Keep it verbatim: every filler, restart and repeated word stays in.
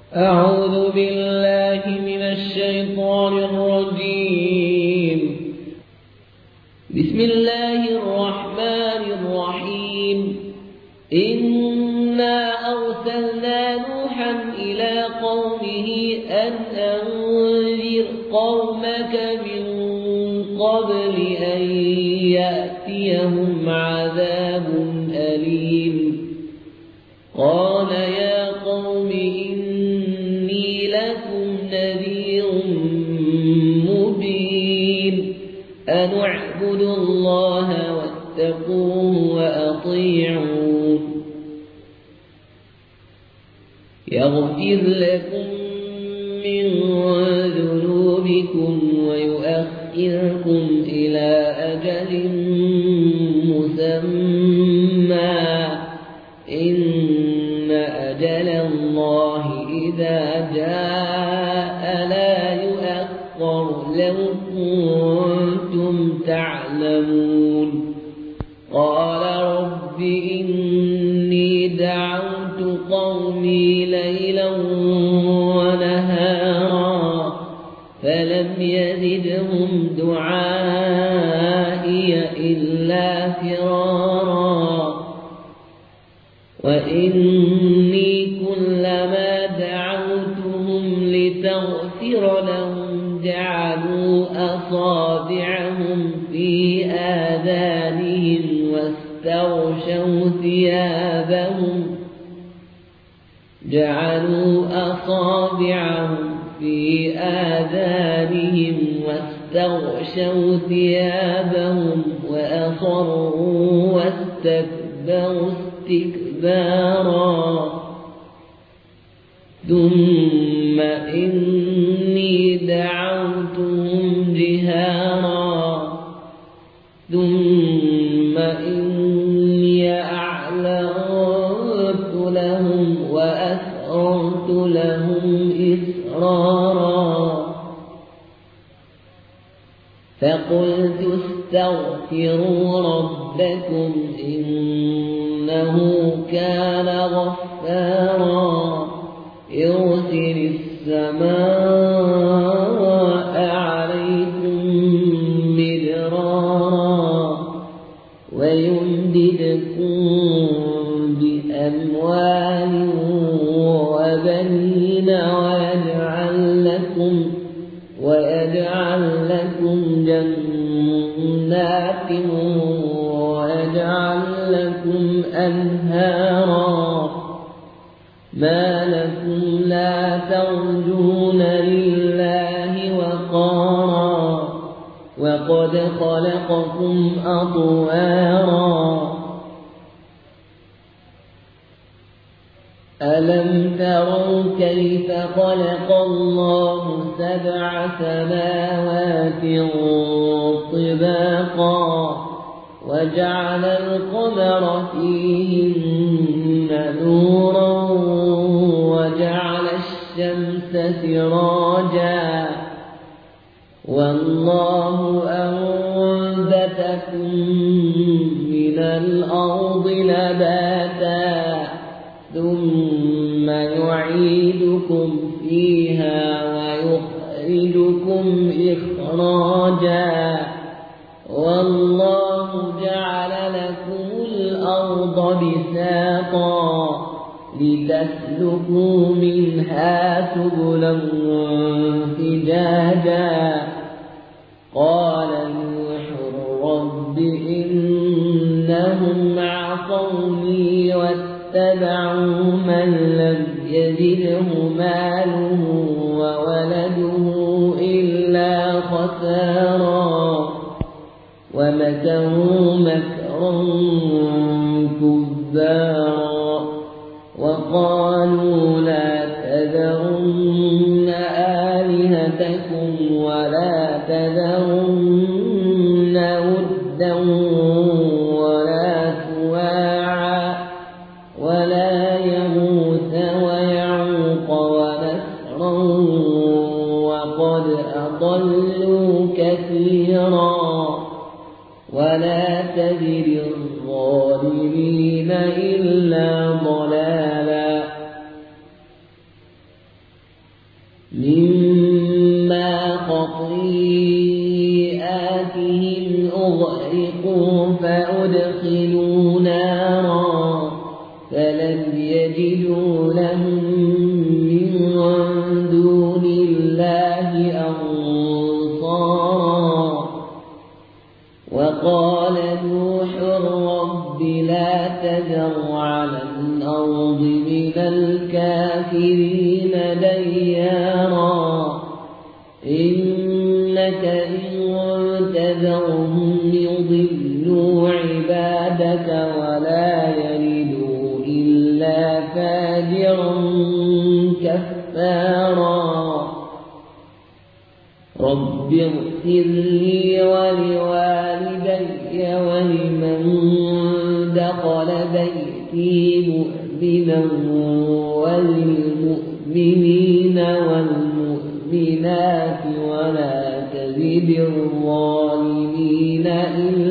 أعوذ بالله من الشيطان الرجيم. بسم الله الرحمن الرحيم. إنا أرسلنا نوحا إلى قومه أن أنذر قومك من قبل أن يأتيهم عذاب أليم. قال يا قوم إني لكم نذير مبين أن اعبدوا الله واتقوه وأطيعون يغفر لكم من ذنوبكم ويؤخركم إلى أجل مسمى إن أجل الله إذا جاء لا يؤخر لو كنتم تعلمون. قال رب إني دعوت قومي ليلا ونهارا فلم يزدهم دعائي إلا فرارا وإني كلما دعوتهم لتغفر لهم جعلوا أصابعهم في آذانهم واستغشوا ثيابهم جعلوا أصابعهم في آذانهم واستغشوا ثيابهم وأصروا واستكبروا استكبارا ثم إني دعوتهم جهارا ثم إني أعلنت لهم وأسررت لهم إسرارا فقلت استغفروا ربكم إنه كان غفارا يرسل السماء عليكم مدرارا ويمددكم بأموال وبنين ويجعل لكم ويجعل لكم جنات ويجعل لكم أنهارا ما لكم لا ترجون لله وقارا وقد خلقكم أطوارا ألم تروا كيف خلق الله سبع سماوات طباقا وجعل القمر فيهن نورا وجعل الشمس سراجا والله أنبتكم من الأرض نباتا ثم يعيدكم فيها ويخرجكم إخراجا والله جعل لكم الأرض بساطا لتسلكوا منها سبلا فجاجا قال نوح رب إنهم عصوني واتبعوا من لم يزده ماله وولده إلا خسارا ومكروا مكرا كبارا وقالوا لا تذرن آلهتكم ولا تذرن ودا ولا سواعا ولا يغوث ويعوق ونسرا وقد أضلوا كثيرا ولا تزد الظالمين إلا ضلالا مما خطيئاتهم أغرقوا فأدخلوا نارا فلم يجدوا لهم من دون الله أنصارا. وقال نوح رب لا تذر على الأرض من الكافرين ديارا إنك إن تذرهم يضلوا عبادك ولا يلدوا إلا فاجرا كفارا. رب اغفر لي ولوالدي ولمن دخل بيتي مؤمنا وللمؤمنين والمؤمنات ولا تزد الظالمين إلا